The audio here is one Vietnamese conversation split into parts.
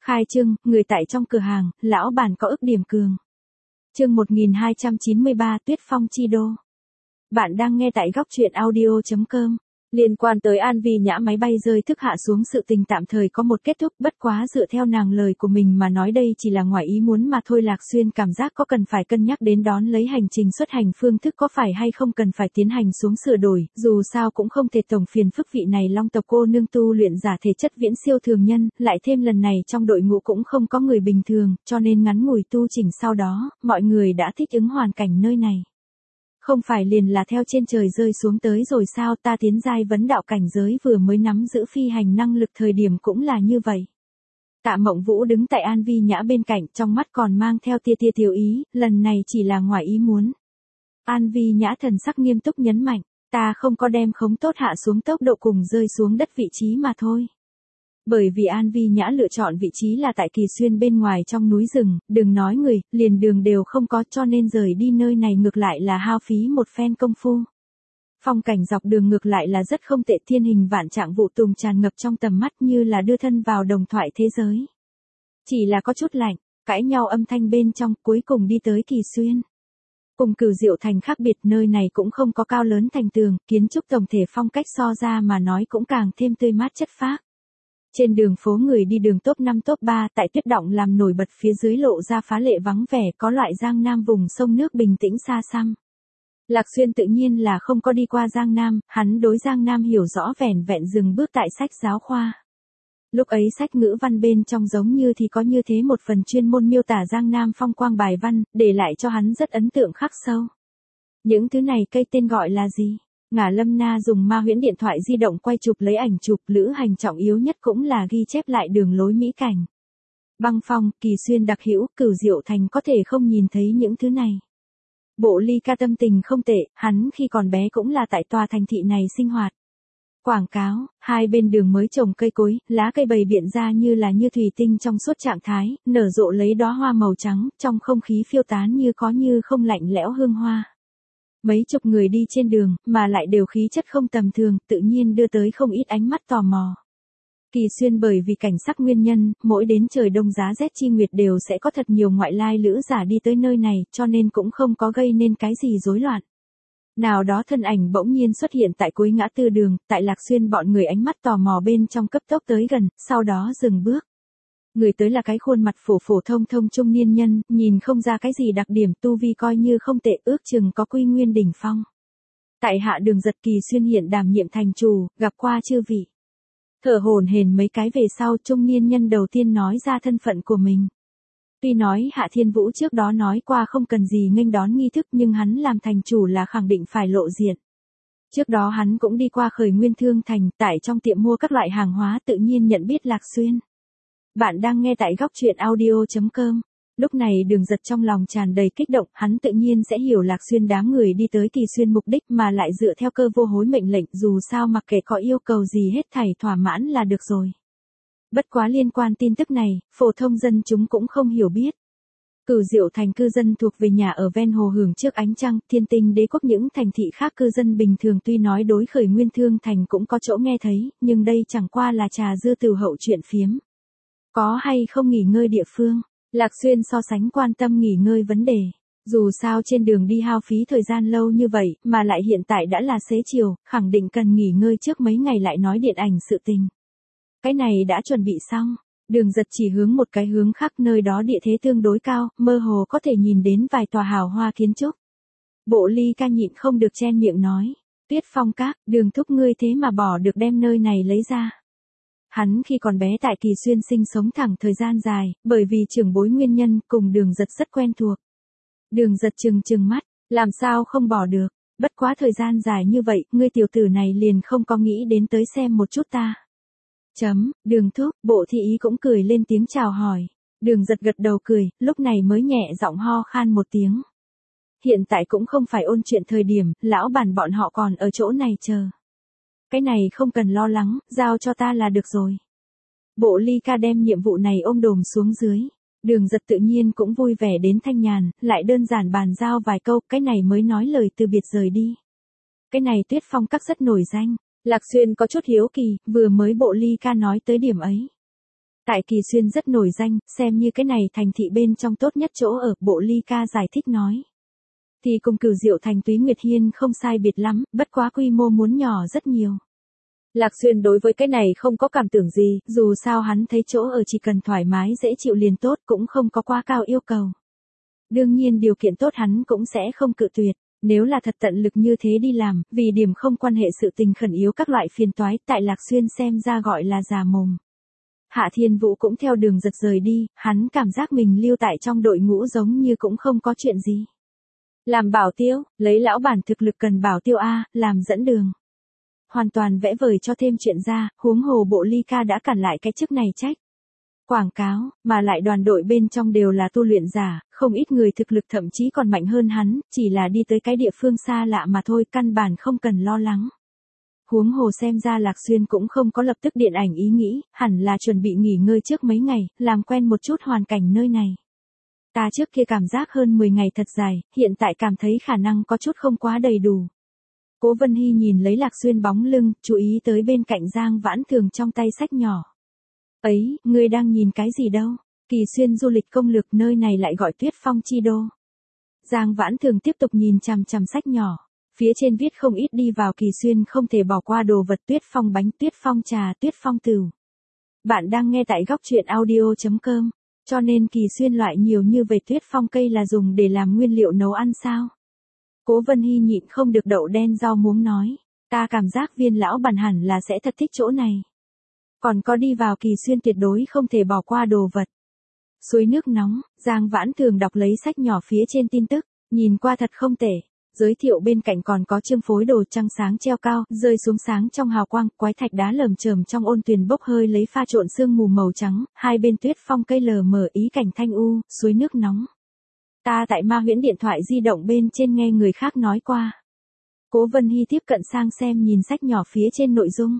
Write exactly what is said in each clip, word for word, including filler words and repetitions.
Khai trương, người tại trong cửa hàng, lão bản có ức điểm cường. Chương một nghìn hai trăm chín mươi ba Tuyết Phong chi đô. Bạn đang nghe tại góc truyện audio chấm com. Liên quan tới An Vi Nhã máy bay rơi thức hạ xuống sự tình tạm thời có một kết thúc, bất quá dựa theo nàng lời của mình mà nói đây chỉ là ngoài ý muốn mà thôi. Lạc Xuyên cảm giác có cần phải cân nhắc đến đón lấy hành trình xuất hành phương thức có phải hay không cần phải tiến hành xuống sửa đổi, dù sao cũng không thể tổng phiền phức vị này Long tộc cô nương tu luyện giả thể chất viễn siêu thường nhân, lại thêm lần này trong đội ngũ cũng không có người bình thường, cho nên ngắn ngủi tu chỉnh sau đó, mọi người đã thích ứng hoàn cảnh nơi này. Không phải liền là theo trên trời rơi xuống tới rồi sao, ta tiến giai vấn đạo cảnh giới vừa mới nắm giữ phi hành năng lực thời điểm cũng là như vậy. Tạ Mộng Vũ đứng tại An Vi Nhã bên cạnh, trong mắt còn mang theo tia tia tiểu ý, lần này chỉ là ngoài ý muốn. An Vi Nhã thần sắc nghiêm túc nhấn mạnh, ta không có đem khống tốt hạ xuống tốc độ cùng rơi xuống đất vị trí mà thôi. Bởi vì An Vi Nhã lựa chọn vị trí là tại Kỳ Xuyên bên ngoài trong núi rừng, đừng nói người, liền đường đều không có, cho nên rời đi nơi này ngược lại là hao phí một phen công phu. Phong cảnh dọc đường ngược lại là rất không tệ, thiên hình vạn trạng vụ tùng tràn ngập trong tầm mắt như là đưa thân vào đồng thoại thế giới. Chỉ là có chút lạnh, cãi nhau âm thanh bên trong, cuối cùng đi tới Kỳ Xuyên. Cùng Cửu Diệu Thành khác biệt, nơi này cũng không có cao lớn thành tường, kiến trúc tổng thể phong cách so ra mà nói cũng càng thêm tươi mát chất phác. Trên đường phố người đi đường top năm top ba tại tuyết động làm nổi bật, phía dưới lộ ra phá lệ vắng vẻ, có loại Giang Nam vùng sông nước bình tĩnh xa xăm. Lạc Xuyên tự nhiên là không có đi qua Giang Nam, hắn đối Giang Nam hiểu rõ vẻn vẹn dừng bước tại sách giáo khoa. Lúc ấy sách ngữ văn bên trong giống như thì có như thế một phần chuyên môn miêu tả Giang Nam phong quang bài văn, để lại cho hắn rất ấn tượng khắc sâu. Những thứ này cây tên gọi là gì? Ngả Lâm Na dùng ma huyễn điện thoại di động quay chụp lấy ảnh chụp, lữ hành trọng yếu nhất cũng là ghi chép lại đường lối mỹ cảnh. Băng Phong, Kỳ Xuyên đặc hữu, Cửu Diệu Thành có thể không nhìn thấy những thứ này. Bộ Ly Ca tâm tình không tệ, hắn khi còn bé cũng là tại tòa thành thị này sinh hoạt. Quảng cáo, hai bên đường mới trồng cây cối, lá cây bày biện ra như là như thủy tinh trong suốt trạng thái, nở rộ lấy đóa hoa màu trắng, trong không khí phiêu tán như có như không lạnh lẽo hương hoa. Mấy chục người đi trên đường, mà lại đều khí chất không tầm thường, tự nhiên đưa tới không ít ánh mắt tò mò. Kỳ Xuyên bởi vì cảnh sắc nguyên nhân, mỗi đến trời đông giá rét chi nguyệt đều sẽ có thật nhiều ngoại lai lữ giả đi tới nơi này, cho nên cũng không có gây nên cái gì rối loạn. Nào đó thân ảnh bỗng nhiên xuất hiện tại cuối ngã tư đường, tại Lạc Xuyên bọn người ánh mắt tò mò bên trong cấp tốc tới gần, sau đó dừng bước. Người tới là cái khuôn mặt phổ phổ thông thông trung niên nhân, nhìn không ra cái gì đặc điểm, tu vi coi như không tệ, ước chừng có quy nguyên đỉnh phong. Tại hạ Đường Giật, Kỳ Xuyên hiện đảm nhiệm thành chủ, gặp qua chư vị. Thở hổn hển mấy cái về sau, trung niên nhân đầu tiên nói ra thân phận của mình. Tuy nói Hạ Thiên Vũ trước đó nói qua không cần gì nghênh đón nghi thức, nhưng hắn làm thành chủ là khẳng định phải lộ diện. Trước đó hắn cũng đi qua Khởi Nguyên Thương Thành, tại trong tiệm mua các loại hàng hóa, tự nhiên nhận biết Lạc Xuyên. Bạn đang nghe tại góc truyện audio chấm com. Lúc này Đường Giật trong lòng tràn đầy kích động, hắn tự nhiên sẽ hiểu Lạc Xuyên đám người đi tới Kỳ Xuyên mục đích, mà lại dựa theo cơ vô hối mệnh lệnh, dù sao mặc kệ có yêu cầu gì hết thảy thỏa mãn là được rồi. Bất quá liên quan tin tức này, phổ thông dân chúng cũng không hiểu biết. Cửu Diệu Thành cư dân thuộc về nhà ở ven hồ hưởng trước ánh trăng, Thiên Tinh Đế quốc những thành thị khác cư dân bình thường tuy nói đối Khởi Nguyên Thương Thành cũng có chỗ nghe thấy, nhưng đây chẳng qua là trà dưa từ hậu chuyện phiếm. Có hay không nghỉ ngơi địa phương, Lạc Xuyên so sánh quan tâm nghỉ ngơi vấn đề. Dù sao trên đường đi hao phí thời gian lâu như vậy, mà lại hiện tại đã là xế chiều, khẳng định cần nghỉ ngơi trước mấy ngày lại nói điện ảnh sự tình. Cái này đã chuẩn bị xong, Đường Giật chỉ hướng một cái hướng khác, nơi đó địa thế tương đối cao, mơ hồ có thể nhìn đến vài tòa hào hoa kiến trúc. Bộ Ly Ca nhịn không được chen miệng nói, Tuyết Phong các, Đường thúc ngươi thế mà bỏ được đem nơi này lấy ra. Hắn khi còn bé tại Kỳ Xuyên sinh sống thẳng thời gian dài, bởi vì trưởng bối nguyên nhân, cùng Đường Giật rất quen thuộc. Đường Giật trừng trừng mắt, làm sao không bỏ được, bất quá thời gian dài như vậy, ngươi tiểu tử này liền không có nghĩ đến tới xem một chút ta. Chấm, Đường thúc, Bộ Thị Ý cũng cười lên tiếng chào hỏi. Đường Giật gật đầu cười, lúc này mới nhẹ giọng ho khan một tiếng. Hiện tại cũng không phải ôn chuyện thời điểm, lão bản bọn họ còn ở chỗ này chờ. Cái này không cần lo lắng, giao cho ta là được rồi. Bộ Ly Ca đem nhiệm vụ này ôm đồm xuống dưới. Đường Giật tự nhiên cũng vui vẻ đến thanh nhàn, lại đơn giản bàn giao vài câu, cái này mới nói lời từ biệt rời đi. Cái này Tuyết Phong các rất nổi danh. Lạc Xuyên có chút hiếu kỳ, vừa mới Bộ Ly Ca nói tới điểm ấy. Tại Kỳ Xuyên rất nổi danh, xem như cái này thành thị bên trong tốt nhất chỗ ở, Bộ Ly Ca giải thích nói. Thì cùng Cửu Diệu Thành Túy Nguyệt Hiên không sai biệt lắm, bất quá quy mô muốn nhỏ rất nhiều. Lạc Xuyên đối với cái này không có cảm tưởng gì, dù sao hắn thấy chỗ ở chỉ cần thoải mái dễ chịu liền tốt, cũng không có quá cao yêu cầu. Đương nhiên điều kiện tốt hắn cũng sẽ không cự tuyệt, nếu là thật tận lực như thế đi làm, vì điểm không quan hệ sự tình khẩn yếu các loại phiền toái, tại Lạc Xuyên xem ra gọi là già mồm. Hạ Thiên Vũ cũng theo đường giật rời đi, hắn cảm giác mình lưu tại trong đội ngũ giống như cũng không có chuyện gì. Làm bảo tiêu, lấy lão bản thực lực cần bảo tiêu A, làm dẫn đường. Hoàn toàn vẽ vời cho thêm chuyện ra, huống hồ Bộ Ly Ca đã cản lại cái chức này trách. Quảng cáo, mà lại đoàn đội bên trong đều là tu luyện giả, không ít người thực lực thậm chí còn mạnh hơn hắn, chỉ là đi tới cái địa phương xa lạ mà thôi, căn bản không cần lo lắng. Huống hồ xem ra Lạc Xuyên cũng không có lập tức điện ảnh ý nghĩ, hẳn là chuẩn bị nghỉ ngơi trước mấy ngày, làm quen một chút hoàn cảnh nơi này. Ta trước kia cảm giác hơn mười ngày thật dài, hiện tại cảm thấy khả năng có chút không quá đầy đủ. Cố Vân Hy nhìn lấy Lạc Xuyên bóng lưng, chú ý tới bên cạnh Giang Vãn Thường trong tay sách nhỏ. Ấy, ngươi đang nhìn cái gì đâu? Kỳ Xuyên du lịch công lược, nơi này lại gọi Tuyết Phong chi đô. Giang Vãn Thường tiếp tục nhìn chằm chằm sách nhỏ. Phía trên viết không ít đi vào Kỳ Xuyên không thể bỏ qua đồ vật, Tuyết Phong bánh, Tuyết Phong trà, Tuyết Phong tửu. Bạn đang nghe tại góc truyện audio chấm com. Cho nên Kỳ Xuyên loại nhiều như vậy Tuyết Phong cây là dùng để làm nguyên liệu nấu ăn sao? Cố Vân Hy nhịn không được đậu đen rau muống nói. Ta cảm giác Viên lão bản hẳn là sẽ thật thích chỗ này. Còn có đi vào Kỳ Xuyên tuyệt đối không thể bỏ qua đồ vật. Suối nước nóng, Giang Vãn Thường đọc lấy sách nhỏ phía trên tin tức, nhìn qua thật không tệ. Giới thiệu bên cạnh còn có chương phối đồ trăng sáng treo cao, rơi xuống sáng trong hào quang, quái thạch đá lởm chởm trong ôn tuyền bốc hơi lấy pha trộn sương mù màu trắng, hai bên tuyết phong cây lờ mờ ý cảnh thanh u, suối nước nóng. Ta tại Ma Huyễn điện thoại di động bên trên nghe người khác nói qua. Cố Vân Hy tiếp cận sang xem nhìn sách nhỏ phía trên nội dung.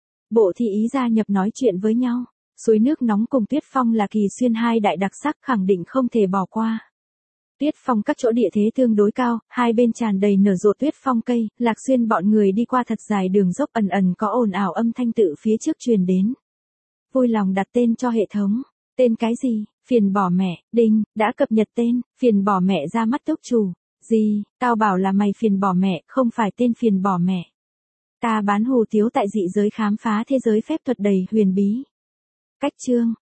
Bộ thị ý gia nhập nói chuyện với nhau, suối nước nóng cùng Tuyết Phong là Kỳ Xuyên hai đại đặc sắc khẳng định không thể bỏ qua. Tuyết Phong các chỗ địa thế tương đối cao, hai bên tràn đầy nở rộ tuyết phong cây, Lạc Xuyên bọn người đi qua thật dài đường dốc ẩn ẩn có ồn ào âm thanh tự phía trước truyền đến. Vui lòng đặt tên cho hệ thống. Tên cái gì? Phiền bỏ mẹ, đinh, đã cập nhật tên, phiền bỏ mẹ ra mắt túc chủ. Gì, tao bảo là mày phiền bỏ mẹ, không phải tên phiền bỏ mẹ. Ta bán hủ tiếu tại dị giới khám phá thế giới phép thuật đầy huyền bí. Cách chương,